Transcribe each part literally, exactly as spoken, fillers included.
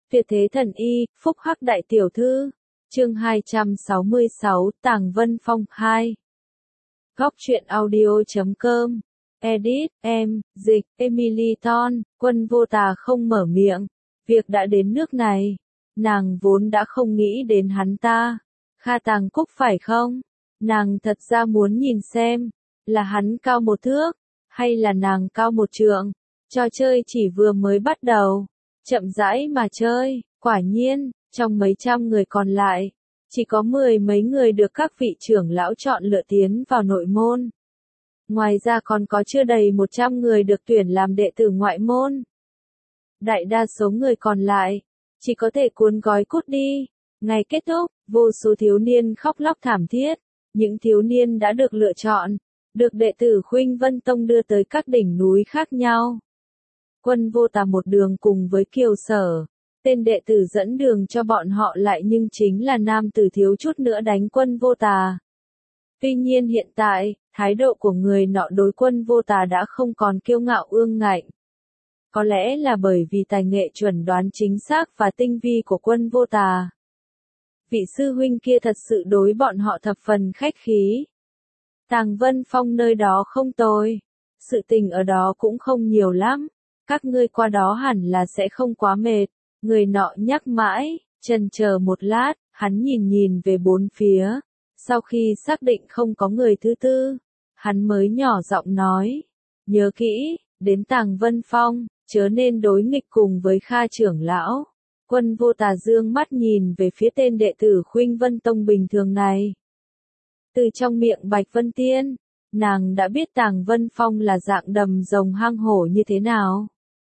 Tuyệt thế thần y, phúc hắc đại tiểu thư. Chương hai trăm sáu mươi sáu, Tàng Vân Phong hai. Góc truyện audio chấm com. Edit, em, dịch, Emily Ton, Quân Vô Tà không mở miệng. Việc đã đến nước này, nàng vốn đã không nghĩ đến hắn ta. Kha Tàng Cúc phải không? Nàng thật ra muốn nhìn xem, là hắn cao một thước, hay là nàng cao một trượng. Trò chơi chỉ vừa mới bắt đầu, chậm rãi mà chơi. Quả nhiên, trong mấy trăm người còn lại, chỉ có mười mấy người được các vị trưởng lão chọn lựa tiến vào nội môn. Ngoài ra còn có chưa đầy một trăm người được tuyển làm đệ tử ngoại môn. Đại đa số người còn lại, chỉ có thể cuốn gói cút đi. Ngày kết thúc, vô số thiếu niên khóc lóc thảm thiết. Những thiếu niên đã được lựa chọn, được đệ tử Khuynh Vân Tông đưa tới các đỉnh núi khác nhau. Quân Vô Tà một đường cùng với Kiều Sở, tên đệ tử dẫn đường cho bọn họ lại nhưng chính là nam tử thiếu chút nữa đánh Quân Vô Tà. Tuy nhiên hiện tại, thái độ của người nọ đối Quân Vô Tà đã không còn kiêu ngạo ương ngạnh. Có lẽ là bởi vì tài nghệ chuẩn đoán chính xác và tinh vi của Quân Vô Tà. Vị sư huynh kia thật sự đối bọn họ thập phần khách khí. Tàng Vân Phong nơi đó không tồi. Sự tình ở đó cũng không nhiều lắm. Các ngươi qua đó hẳn là sẽ không quá mệt. Người nọ nhắc mãi, chần chờ một lát, hắn nhìn nhìn về bốn phía. Sau khi xác định không có người thứ tư, hắn mới nhỏ giọng nói. Nhớ kỹ, đến Tàng Vân Phong, chớ nên đối nghịch cùng với Kha trưởng lão. Quân Vô Tà dương mắt nhìn về phía tên đệ tử Khuynh Vân Tông bình thường này. Từ trong miệng Bạch Vân Tiên, nàng đã biết Tàng Vân Phong là dạng đầm rồng hang hổ như thế nào.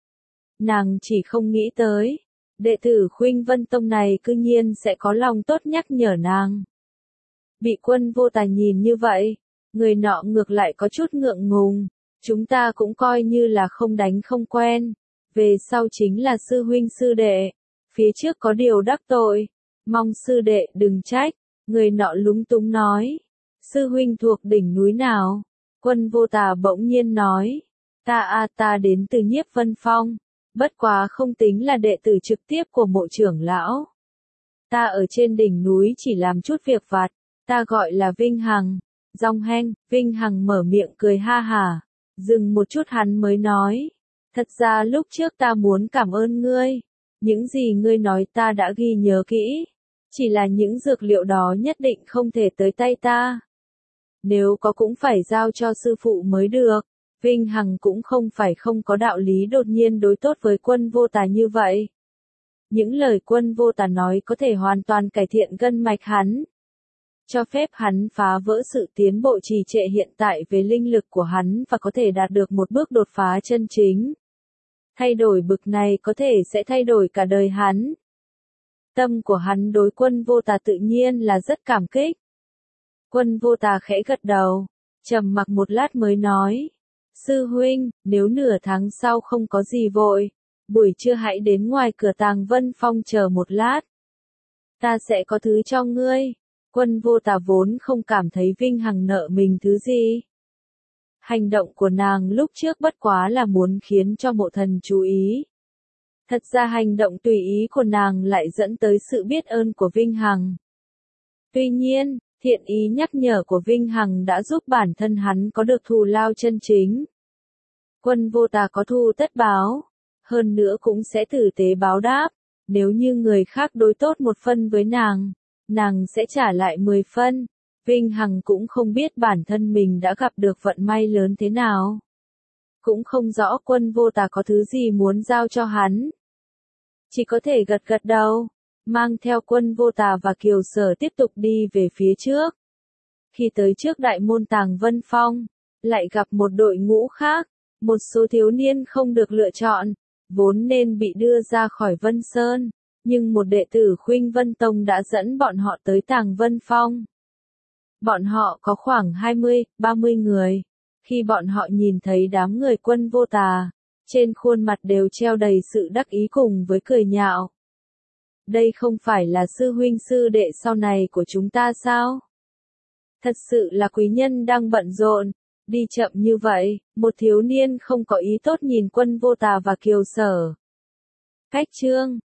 Nàng chỉ không nghĩ tới, đệ tử Khuynh Vân Tông này cư nhiên sẽ có lòng tốt nhắc nhở nàng. Bị Quân Vô Tà nhìn như vậy, người nọ ngược lại có chút ngượng ngùng. Chúng ta cũng coi như là không đánh không quen. Về sau chính là sư huynh sư đệ. Phía trước có điều đắc tội, mong sư đệ đừng trách. Người nọ lúng túng nói. Sư huynh thuộc đỉnh núi nào? Quân Vô Tà bỗng nhiên nói. Ta a ta đến từ Nhiếp Vân Phong. Bất quá không tính là đệ tử trực tiếp của mộ trưởng lão. Ta ở trên đỉnh núi chỉ làm chút việc vặt. Ta gọi là Vinh Hằng. Dòng heng, Vinh Hằng mở miệng cười ha hả. Dừng một chút hắn mới nói. Thật ra lúc trước ta muốn cảm ơn ngươi. Những gì ngươi nói ta đã ghi nhớ kỹ. Chỉ là những dược liệu đó nhất định không thể tới tay ta. Nếu có cũng phải giao cho sư phụ mới được. Vinh Hằng cũng không phải không có đạo lý đột nhiên đối tốt với Quân Vô Tà như vậy. Những lời Quân Vô Tà nói có thể hoàn toàn cải thiện gân mạch hắn. Cho phép hắn phá vỡ sự tiến bộ trì trệ hiện tại về linh lực của hắn và có thể đạt được một bước đột phá chân chính. Thay đổi bực này có thể sẽ thay đổi cả đời hắn. Tâm của hắn đối Quân Vô Tà tự nhiên là rất cảm kích. Quân Vô Tà khẽ gật đầu, trầm mặc một lát mới nói. Sư huynh, nếu nửa tháng sau không có gì vội, buổi trưa hãy đến ngoài cửa Tàng Vân Phong chờ một lát. Ta sẽ có thứ cho ngươi. Quân Vô Tà vốn không cảm thấy Vinh Hằng nợ mình thứ gì. Hành động của nàng lúc trước bất quá là muốn khiến cho mộ thần chú ý. Thật ra hành động tùy ý của nàng lại dẫn tới sự biết ơn của Vinh Hằng. Tuy nhiên, thiện ý nhắc nhở của Vinh Hằng đã giúp bản thân hắn có được thù lao chân chính. Quân Vô Tà có thù tất báo, hơn nữa cũng sẽ tử tế báo đáp. Nếu như người khác đối tốt một phân với nàng, nàng sẽ trả lại mười phân. Vinh Hằng cũng không biết bản thân mình đã gặp được vận may lớn thế nào. Cũng không rõ Quân Vô Tà có thứ gì muốn giao cho hắn. Chỉ có thể gật gật đầu, mang theo Quân Vô Tà và Kiều Sở tiếp tục đi về phía trước. Khi tới trước đại môn Tàng Vân Phong, lại gặp một đội ngũ khác, một số thiếu niên không được lựa chọn, vốn nên bị đưa ra khỏi Vân Sơn, nhưng một đệ tử Khuynh Vân Tông đã dẫn bọn họ tới Tàng Vân Phong. Bọn họ có khoảng hai mươi, ba mươi người. Khi bọn họ nhìn thấy đám người Quân Vô Tà, trên khuôn mặt đều treo đầy sự đắc ý cùng với cười nhạo. Đây không phải là sư huynh sư đệ sau này của chúng ta sao? Thật sự là quý nhân đang bận rộn, đi chậm như vậy, một thiếu niên không có ý tốt nhìn Quân Vô Tà và Kiều Sở. Cách chương